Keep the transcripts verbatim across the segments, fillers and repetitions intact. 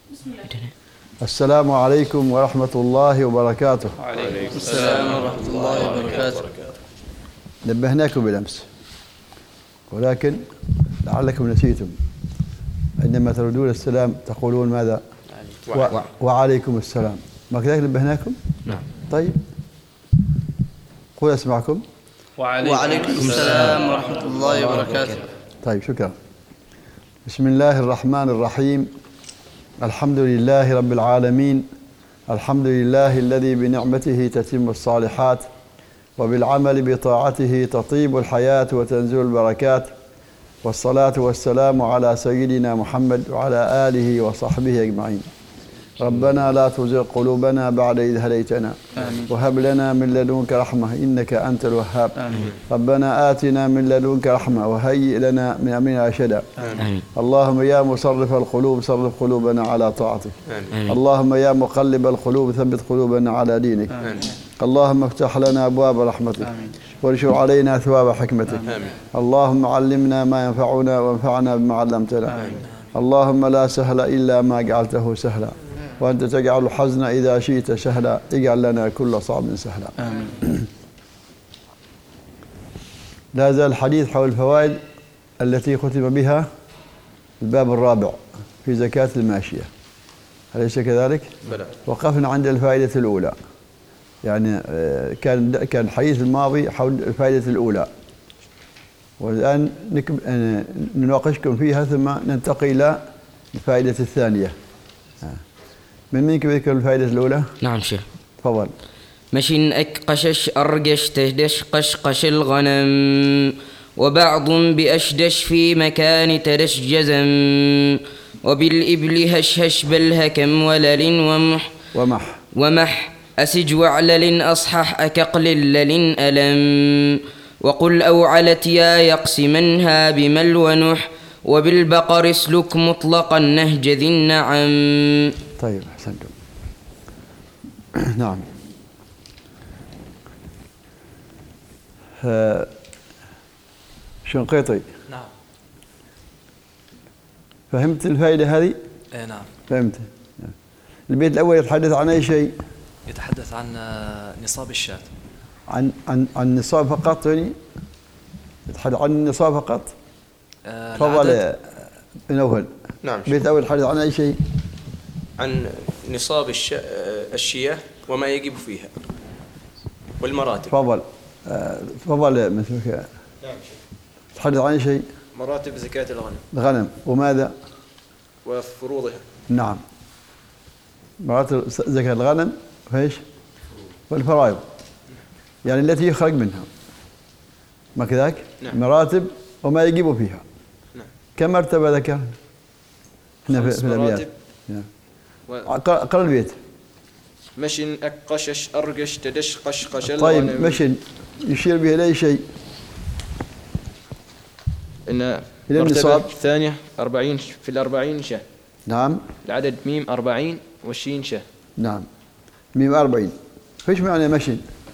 السلام عليكم ورحمة الله وبركاته. وعليكم السلام ورحمة الله وبركاته. نبهناكم بالأمس ولكن لعلكم نسيتم، عندما تردون السلام تقولون ماذا؟ و... وعليكم السلام، ما كذلك نبهناكم؟ نعم. طيب قول أسمعكم. وعليكم, وعليكم السلام ورحمة الله وبركاته. طيب شكرا. بسم الله الرحمن الرحيم. الحمد لله رب العالمين، الحمد لله الذي بنعمته تتم الصالحات وبالعمل بطاعته تطيب الحياة وتنزل البركات، والصلاة والسلام على سيدنا محمد وعلى آله وصحبه أجمعين. ربنا لا تزغ قلوبنا بعد إذ هديتنا وهب لنا من لدنك رحمة إنك أنت الوهاب. آمين. ربنا آتنا من لدنك رحمة وهيئ لنا من أمرنا رشدا. اللهم يا مصرف القلوب صرف قلوبنا على طاعتك. آمين. اللهم يا مقلب القلوب ثبت قلوبنا على دينك. آمين. اللهم افتح لنا أبواب رحمتك وانشر علينا ثواب حكمتك. آمين. اللهم علمنا ما ينفعنا وانفعنا بما علمتنا. آمين. اللهم لا سهل إلا ما جعلته سهلا وأنت تجعل الحزن إذا شئت سهلا، اجعل لنا كل صعب سهلا. آمين. لا زال الحديث حول الفوائد التي ختم بها الباب الرابع في زكاة الماشية، أليس كذلك؟ بلى. وقفنا عند الفائدة الأولى، يعني كان كان الحديث الماضي حول الفائدة الأولى، والآن نناقشكم فيها ثم ننتقل إلى الفائدة الثانية. من منكم يذكر الفائدة الأولى؟ نعم شيخ. تفضل. مشين أك قشش أرجش تهدش قشقش الغنم، وبعض بأشدش في مكان تدش جزم، وبالإبل هشهش بالهكم ولل ومح ومح ومح أسج وعلل أصحح أكقلل لل ألم، وقل أو علت يا يقسمنها بمل ونح، وبالبقر اسلك مطلقا نهج ذي النعم. طيب أحسنتم. نعم. شنقيطي. نعم. فهمت الفائدة هذه؟ اي نعم. فهمت. البيت الأول يتحدث عن أي شيء؟ يتحدث عن نصاب الشاة. عن عن عن النصاب فقط يعني؟ يتحدث عن النصاب فقط؟ تفضل يا نوفل. نعم. البيت الأول يتحدث عن أي شيء؟ عن نصاب الش... الشياه وما يجب فيها والمراتب. تفضل. تفضل مثلك. نعم. تحدث عن أي شيء؟ مراتب زكاة الغنم. الغنم وماذا؟ وفروضها. نعم. مراتب زكاة الغنم فايش؟ والفرائض، يعني التي يخرج منها، ما كذاك؟ نعم. مراتب وما يجب فيها. نعم. كم مرتبة ذكر؟ هنا في الأبيات. نعم. قرأ البيت. مشن أقشش أرقش تدش قش قش. طيب مشن يشير به إلى شيء؟ إن المرتبة الثانية أربعين في الأربعين شاه. نعم. العدد ميم أربعين والشين شاه. نعم. ميم أربعين. فيش معنى مشن؟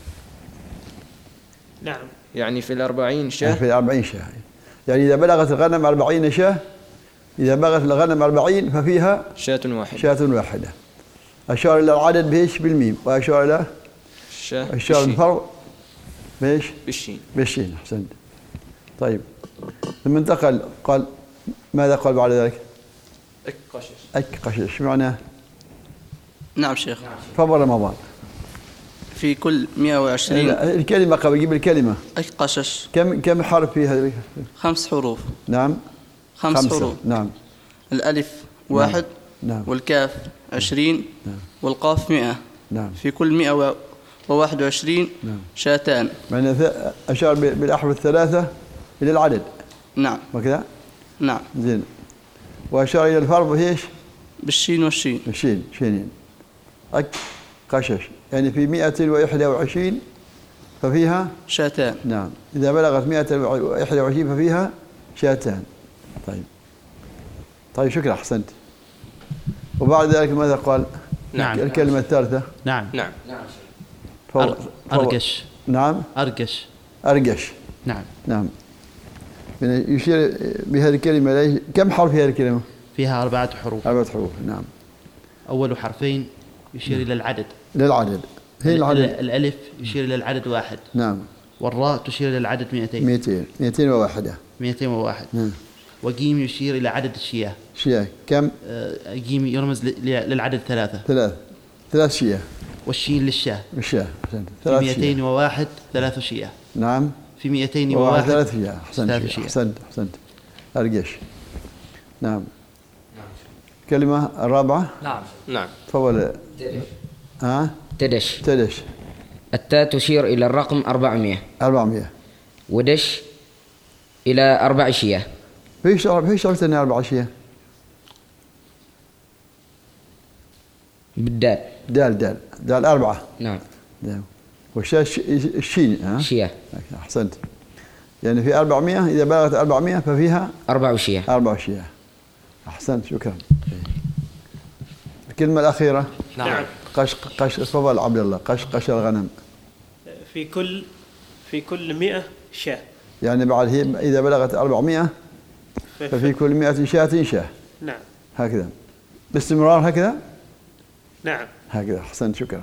نعم. يعني في الأربعين شاه. يعني في الأربعين شاه، يعني إذا بلغت الغنم أربعين شاه، إذا بلغت الغنم أربعين ففيها شاة واحدة. شاة واحدة. أشار إلى العدد بإيش؟ بالميم، وأشار إلى الشاه أشار الفرع بإيش؟ بالشين. بالشين. أحسنت. طيب ثم انتقل قال ماذا قال بعد ذلك؟ أك قشش. أك قشش معناه؟ نعم شيخ. تفضل رمضان. في كل مئة وعشرين. الكلمة قبل جيب الكلمة. أك قشش. كم كم حرف في هذه؟ خمس حروف. نعم. خمس خمسة. حروف. نعم. الألف واحد. نعم. والكاف عشرين. نعم. والقاف مئة. نعم. في كل مئة وواحد وعشرين. نعم. شاتان. معنى أشار بالأحرف الثلاثة إلى العدد. نعم. وكذا؟ نعم. زين. وأشار إلى الفرق بإيش؟ بالشين والشين. الشين شينين. أك قشش، يعني في مئة وإحدى وعشرين ففيها شاتان. نعم. إذا بلغت مئة وإحدى وعشرين ففيها شاتان. طيب. طيب شكرا أحسنت. وبعد ذلك ماذا قال؟ نعم. الكلمة الثالثة. نعم. نعم. فو... أرقش. نعم. أرقش. أرقش. نعم. نعم. يشير بهذه الكلمة كم حرف في هذه الكلمة؟ فيها أربعة حروف. أربعة حروف. نعم. أول حرفين يشير إلى العدد. للعدد. هي العدد. الألف يشير إلى العدد واحد. نعم. والراء تشير إلى العدد مئتين. مئتين. مئتين وواحدة. مئتين وواحد. نعم. وجيم يشير إلى عدد الشياه. شياه كم؟ آه جيم يرمز للعدد ثلاثة. ثلاث. ثلاث شياه. والشين للشاه. الشاه. في مئتين وواحد ثلاث شياه. نعم. في مئتين وواحد ثلاث شياه. أحسنت. ثلاث شياه. أحسنت. أحسنت. أرجش. نعم. كلمة الرابعة. نعم. نعم. تفضل. ها؟ تدش. تدش. التاء تشير إلى الرقم أربعمائة. أربعمائة. ودش إلى أربع شياه. فيش فيش قلت إنها أربع شياه. بالدال. دال دال دال أربعة. نعم. نعم. والشاش الشين. ها؟ شياه. أحسنت. يعني في أربعمائة إذا بلغت أربعمائة ففيها أربع شياه. أربع شياه. أحسنت شكرا. الكلمة الأخيرة. نعم. قش قش تفضل عبد الله. قش قش الغنم. في كل في كل مئة شاة. يعني بعد هي إذا بلغت أربعمائة ففي كل مئة شاة شاه. نعم. هكذا باستمرار هكذا. نعم. هكذا. أحسنت شكرا.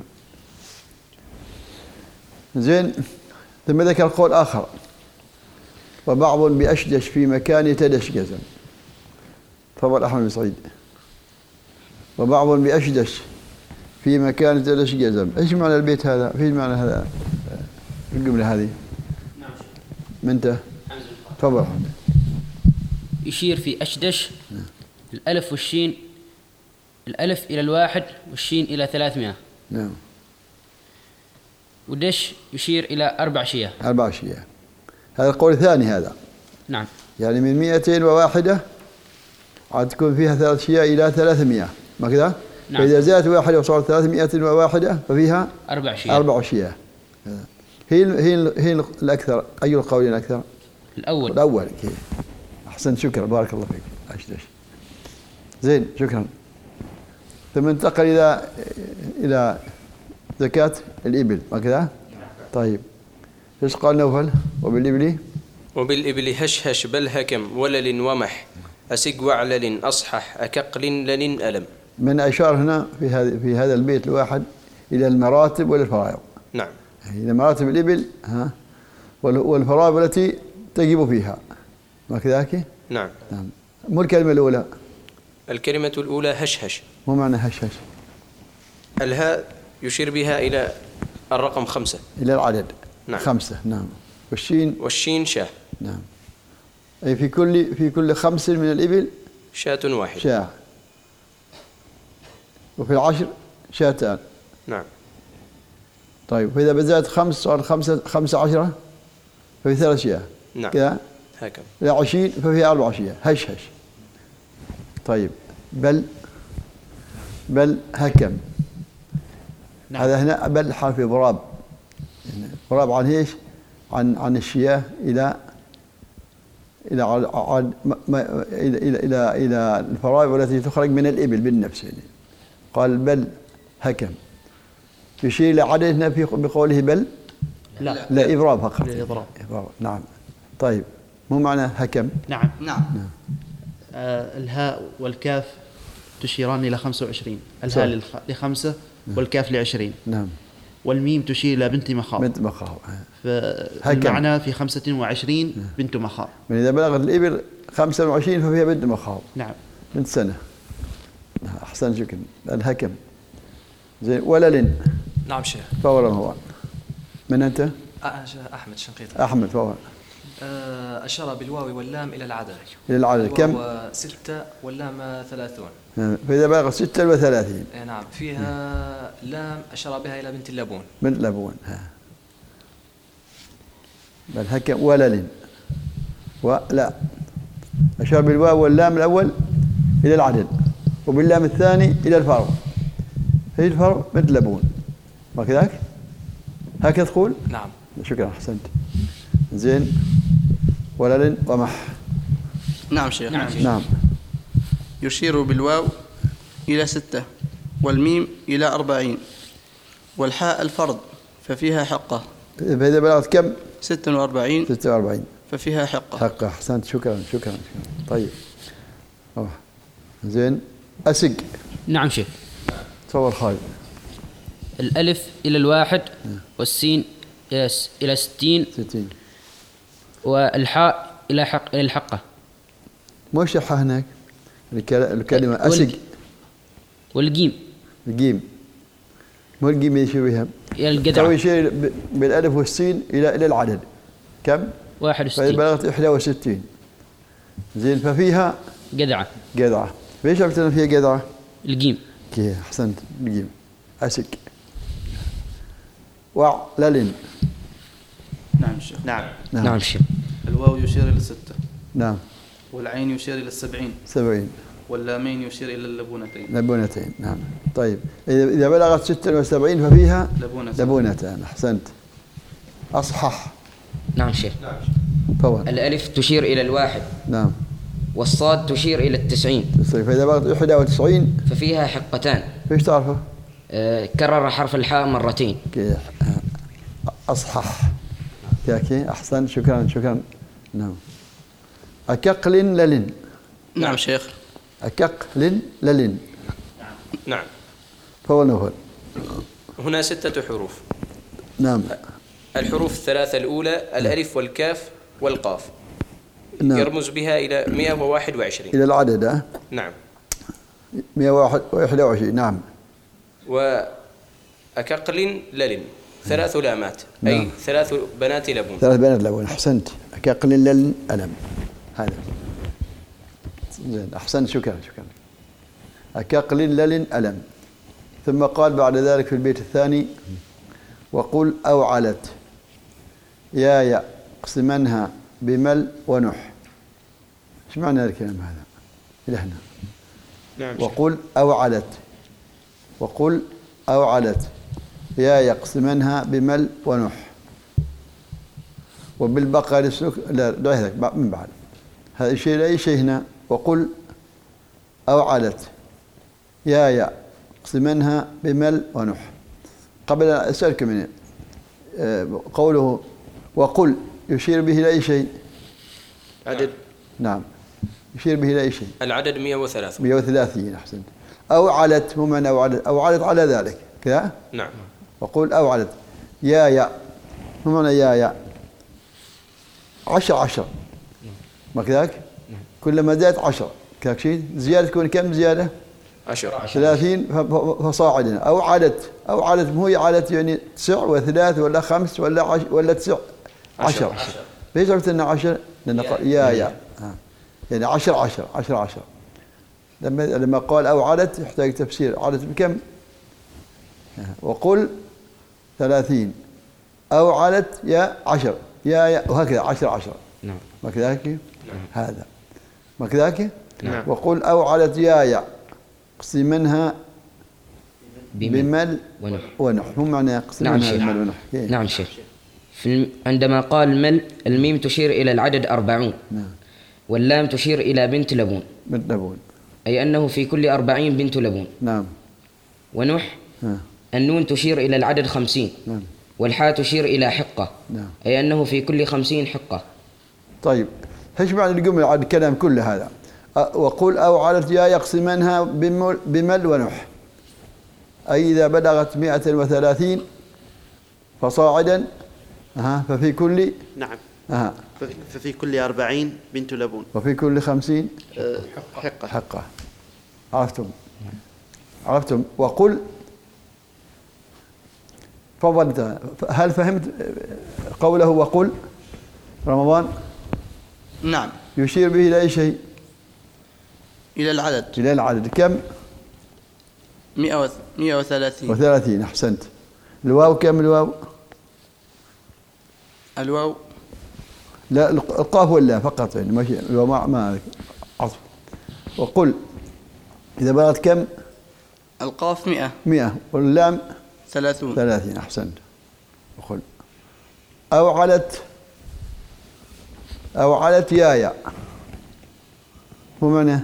زين. ثم ذكر قول آخر وبعض بأشدش في مكان تدش جزم. تفضل أحمد بن سعيد. وبعض بأشدش في مكان تدش جزم. إيش معنى البيت هذا؟ في معنى هذا الجملة هذه؟ نعم. من أنت؟ تفضل. يشير في أشدش الألف والشين، الألف إلى الواحد والشين إلى ثلاثمائة. نعم. ودش يشير إلى أربع شياه. أربع شياه. هذا القول الثاني هذا. نعم. يعني من مئتين وواحدة عاد تكون فيها ثلاث شياه إلى ثلاثمائة. ما كذا؟ نعم. فإذا زادت واحدة وصارت ثلاثمائة وواحدة ففيها أربع شياه. أربع شياه. هي هي هي الأكثر. أي القولين أكثر؟ الأول. الأول. كيف؟ أحسنت شكرا. بارك الله فيك. أشدش. زين شكرا. ثم انتقل إلى إلى زكاة الإبل. ما كذا؟ طيب. إيش قال نوفل؟ وبالإبل وبالإبل هشهش بل هكم ولل ومح أسق وعلل أصحح أكقل لل ألم. من أشار هنا في هذا في هذا البيت الواحد إلى المراتب والفرائض. نعم. إلى مراتب الإبل ها والفرائض التي تجب فيها. ما كذاك؟ نعم. نعم. مو الكلمة الأولى. الكلمة الأولى هشهش. مو معنى هشهش. الهاء يشير بها إلى الرقم خمسة. إلى العدد. نعم. خمسة. نعم. والشين. والشين شاه. نعم. أي في كل في كل خمس من الإبل شاة واحدة. شاة. وفي العشر شاتان. نعم. طيب فإذا بزادت خمس صار خمسة خمسة عشرة ففي ثلاث شياه. نعم. كذا. هكذا. إلى عشرين ففي أربع شياه. هش هش. طيب بل بل هكم. نعم. هذا هنا بل حرف إضراب. إضراب عن إيش؟ عن عن الشياه إلى إلى عن ما إلى إلى إلى إلى الفرائض التي تخرج من الإبل بالنفس. يعني قال بل هكم. يشير إلى عددنا في بقوله بل؟ لا. لا إضراب فقط. للإضراب. إضراب. نعم. طيب مو معنى هكم؟ نعم. نعم. آه الهاء والكاف تشيران إلى خمسة وعشرين. الهاء للخ... لخمسة والكاف لعشرين. نعم. والميم تشير إلى بنت مخاض. بنت مخاض. فالمعنى في خمسة وعشرين بنت مخاض. من إذا بلغت الإبل خمسة وعشرين ففيها بنت مخاض. نعم. بنت سنة. أحسن شكرا. الهكم. زين. ولل. نعم شيخ. فورا هو. من أنت؟ أحمد شنقيط. أحمد فورا. أشار بالواو واللام إلى العدد. إلى العدد كم؟ ستة واللام ثلاثون. فإذا بلغ ستة وثلاثين. نعم. فيها لام أشار بها إلى بنت اللبون. بنت لبون. ها. بل هكم ولل. ولا. أشار بالواو واللام الأول إلى العدد وباللام الثاني إلى الفرع. هي الفرع بنت لبون. ما كذاك؟ هكذا تقول؟ نعم. شكرا. أحسنت. زين. ولل ومح. نعم شيخ. نعم. نعم. يشير بالواو إلى ستة والميم إلى أربعين والحاء الفرض ففيها حقة. فإذا بلغت كم؟ ستة وأربعين. ستة وأربعين. ففيها حقة. حقة. أحسنت. شكرا شكرا. طيب. أوه. زين. أسق. نعم شيخ. تصور خالد. الألف إلى الواحد والسين إلى س- إلى ستين ستين. والحاء إلى حق إلى الحقة مو شرحها هناك الك- الكلمة وال- أسق. والجيم الجيم مو الجيم يشير بها. إلى تو الجدعة يشير ب- بالألف والسين إلى إلى العدد كم؟ واحد فإذا وستين بلغت إحدى وستين. زين ففيها جدعة قدعة. ليش عرفت أن فيها قدعة؟ الجيم كي أحسنت الجيم أسق. وعلل. نعم شيخ. نعم. نعم. نعم شيخ. الواو يشير إلى الستة، نعم والعين يشير إلى السبعين، سبعين. واللامين يشير إلى اللبونتين. لبونتين. نعم. طيب إذا إذا بلغت ستة وسبعين ففيها لبونتين. لبونتان. أحسنت. أصحح. نعم شيخ. طبعا. الألف تشير إلى الواحد نعم. والصاد تشير إلى التسعين طيب فإذا بلغت إحدى وتسعين ففيها حقتان. فيش تعرفه؟ آه، كرر حرف الحاء مرتين. كي أصحح. كي أحسن. شكرا شكرا. نعم. أكقل للن. نعم شيخ. أكقل للن. نعم. فهو نفر. هنا ستة حروف. نعم. الحروف الثلاثة الأولى الألف والكاف والقاف نعم. يرمز بها إلى مئة وواحد وعشرين. إلى العدد ها؟ نعم. مئة وواحد وعشرين. نعم. وأكقل للن ثلاث لامات أي نعم. ثلاث بنات لبون. ثلاث بنات لبون. أحسنت. أكقل للن ألم. هذا زين. أحسنت. شكرا شكرا. أكقل للن ألم. ثم قال بعد ذلك في البيت الثاني وقل أوعلت يا يا اقسمنها بمل ونح. ايش معنى الكلام هذا؟ إلى هنا. نعم. وقل أوعلت وقل أوعلت يا يقسمنها بمل ونح وبالبقر سلك. لا لا من بعد هذا الشيء لا شيء هنا. وقل أوعلت يا يا اقسمنها بمل ونح. قبل أن أسألك من قوله وقل يشير به إلى أي شيء؟ عدد. نعم يشير به إلى أي شيء؟ العدد مئة وثلاثة. مئة وثلاثين. أحسنت. أوعلت هو من أوعلت أوعلت على ذلك كذا. نعم. وقل أوعلت يا يا هو من يا يا عشر عشر ما كذاك؟ كلما زادت عشر كذاك شيء زيادة تكون كم زيادة؟ عشر. ثلاثين فصاعدا. أو عدت أو عدت مو هي عدت يعني تسع وثلاث ولا خمس ولا عش ولا تسع عشر. ليش عرفت أنه عشر؟ لأن يا يا آه. يعني عشر عشر عشر عشر. لما لما قال أو عدت يحتاج تفسير. عدت بكم؟ آه. وقل ثلاثين أو عدت يا عشر يا يا وهكذا عشر عشر. نعم. ما كذاك؟ نعم. هذا ما كذاك؟ نعم. وقل أو عدت يا يا اقسمنها بمل ونح. ونح. مو معنى اقسمنها نعم شيخ. بمل ونح. نعم شيخ. في الم- عندما قال مل الميم تشير إلى العدد أربعون. نعم. واللام تشير إلى بنت لبون بنت لبون. أي أنه في كل أربعين بنت لبون. نعم. ونح آه. النون تشير إلى العدد خمسين. نعم. والحاء تشير إلى حقة. نعم. أي أنه في كل خمسين حقة. طيب ايش معنى الجملة على الكلام كله هذا؟ أ- وقل أو عدت يا يقسمنها بمل, بمل ونح. أي إذا بلغت مئة وثلاثين فصاعدا أها ففي كل نعم. أها ففي- ففي كل أربعين بنت لبون. وفي كل خمسين آه، حقة. حقة. عرفتم؟ عرفتم؟ وقل تفضل. هل فهمت قوله وقل رمضان؟ نعم. يشير به إلى أي شيء؟ إلى العدد إلى العدد كم؟ مئة وث- مئة وثلاثين. وثلاثين. أحسنت. الواو كم الواو؟ الواو لا القاف ولا فقط يعني ماشي الواو ما ما عطف. وقل إذا بلغت كم؟ القاف مئة مئة واللام ثلاثون. ثلاثين. أحسنت. وقل أو علت أو علت يا يا مو معنى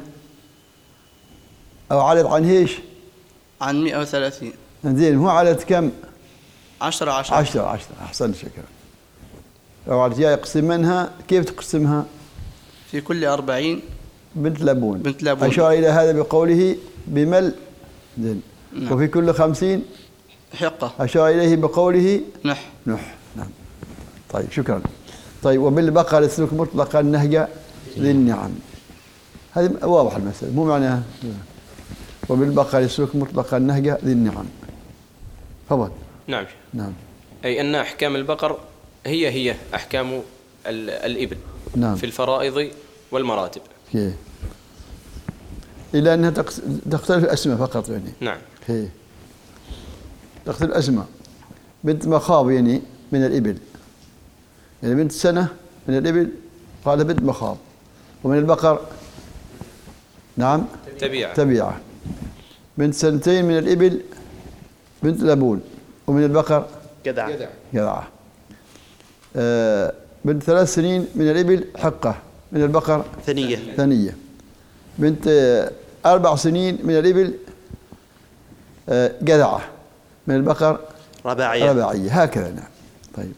أو علت عن ايش؟ عن مئة وثلاثين. زين مو علت كم؟ عشرة عشرة. عشرة عشرة. أحسنت. شكرا. أو علت يا يقسمنها كيف تقسمها؟ في كل أربعين بنت لبون. بنت لبون. أشار إلى هذا بقوله بمل. زين نعم. وفي كل خمسين حقة. أشار إليه بقوله نح. نح. نعم. طيب شكرا. طيب وبالبقر اسلك مطلقا نهج ذي النعم. هذه واضح المسألة، مو معناها وبالبقر اسلك مطلقا نهج ذي النعم. تفضل. نعم. نعم. أي أن أحكام البقر هي هي أحكام ال- الإبل. نعم. في الفرائض والمراتب. كي. إلا أنها تختلف الأسماء فقط يعني. نعم. كي. تختلف الأسماء. بنت مخاض يعني من الإبل، يعني بنت سنة من الإبل قال بنت مخاض، ومن البقر نعم تبيعة. تبيعة. بنت سنتين من الإبل بنت لبون، ومن البقر جدع جدعة. آه بنت ثلاث سنين من الإبل حقة، من البقر ثنية ثنية. بنت آه أربع سنين من الإبل آه جدعة، من البقر رباعية رباعية. هكذا. نعم. طيب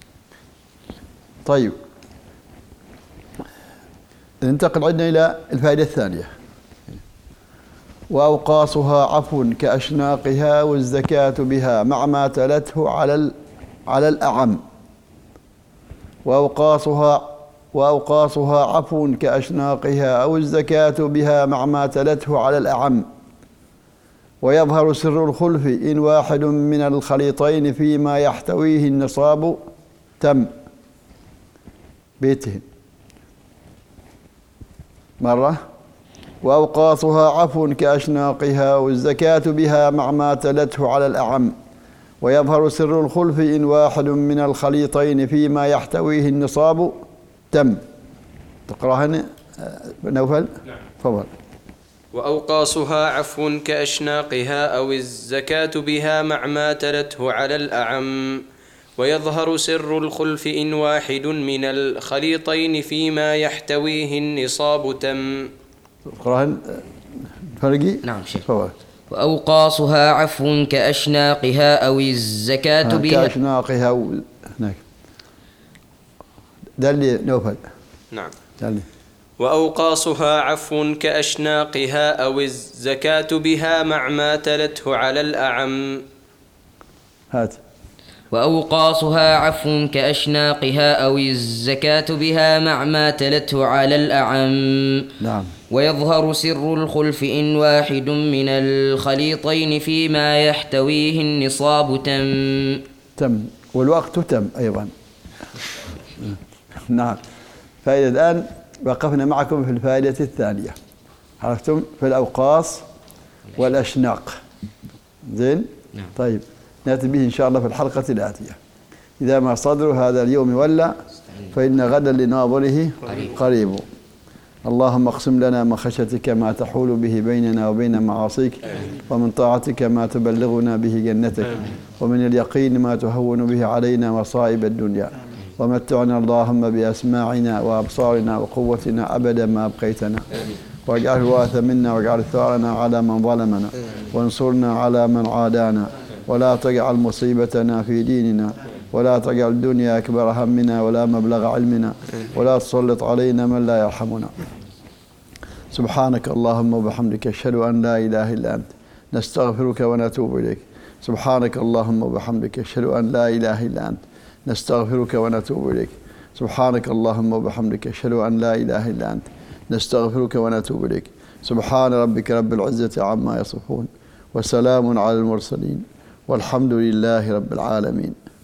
طيب ننتقل عندنا إلى الفائدة الثانية. وأوقاصها عفو كأشناقها والزكاة بها مع ما تلته على على الأعم. وأوقاصها وأوقاصها عفو كأشناقها أو الزكاة بها مع ما تلته على الأعم. ويظهر سر الخلف إن واحد من الخليطين فيما يحتويه النصاب تم. بيتهن مرة. وأوقاصها عفو كأشناقها والزكاة بها مع ما تلته على الأعم. ويظهر سر الخلف إن واحد من الخليطين فيما يحتويه النصاب تم. تقرأها نوفل؟ نعم. تفضل. وأوقاصها عفو كأشناقها أو الزكاة بها مع ما تلته على الأعم. ويظهر سر الخلف إن واحد من الخليطين فيما يحتويه النصاب تم. تقرأها فرقي؟ نعم شيخ. تفضل. وأوقاصها عفو كأشناقها أو الزكاة بها كأشناقها و... هناك دلي نوفل. نعم. دلي. وأوقاصها عفو كأشناقها أو الزكاة بها مع ما تلته على الأعم. هات. وأوقاصها عفو كأشناقها أو الزكاة بها مع ما تلته على الأعم. نعم. ويظهر سر الخلف إن واحد من الخليطين فيما يحتويه النصاب تم. تم. والوقت تم أيضا. نعم. فإذا الآن وقفنا معكم في الفائدة الثانية، عرفتم، في الأوقاص والأشناق. زين؟ نعم. طيب نأتي به إن شاء الله في الحلقة الآتية. إذا ما صدر هذا اليوم ولا فإن غدا لناظره قريب. اللهم اقسم لنا من خشيتك ما تحول به بيننا وبين معاصيك، ومن طاعتك ما تبلغنا به جنتك، ومن اليقين ما تهون به علينا مصائب الدنيا، ومتعنا اللهم بأسماعنا وأبصارنا وقوتنا أبدا ما أبقيتنا، واجعل الوارث منا واجعل ثارنا على من ظلمنا، وانصرنا على من عادانا، ولا تجعل مصيبتنا في ديننا، ولا تجعل الدنيا أكبر همنا ولا مبلغ علمنا، ولا تسلط علينا من لا يرحمنا. سبحانك اللهم وبحمدك أشهد أن لا إله إلا أنت نستغفرك ونتوب إليك. سبحانك اللهم وبحمدك أشهد أن لا إله إلا أنت نستغفرك ونتوب إليك. سبحانك اللهم وبحمدك أشهد أن لا إله إلا أنت نستغفرك ونتوب إليك. سبحان ربك رب العزة عما يصفون، وسلام على المرسلين، والحمد لله رب العالمين.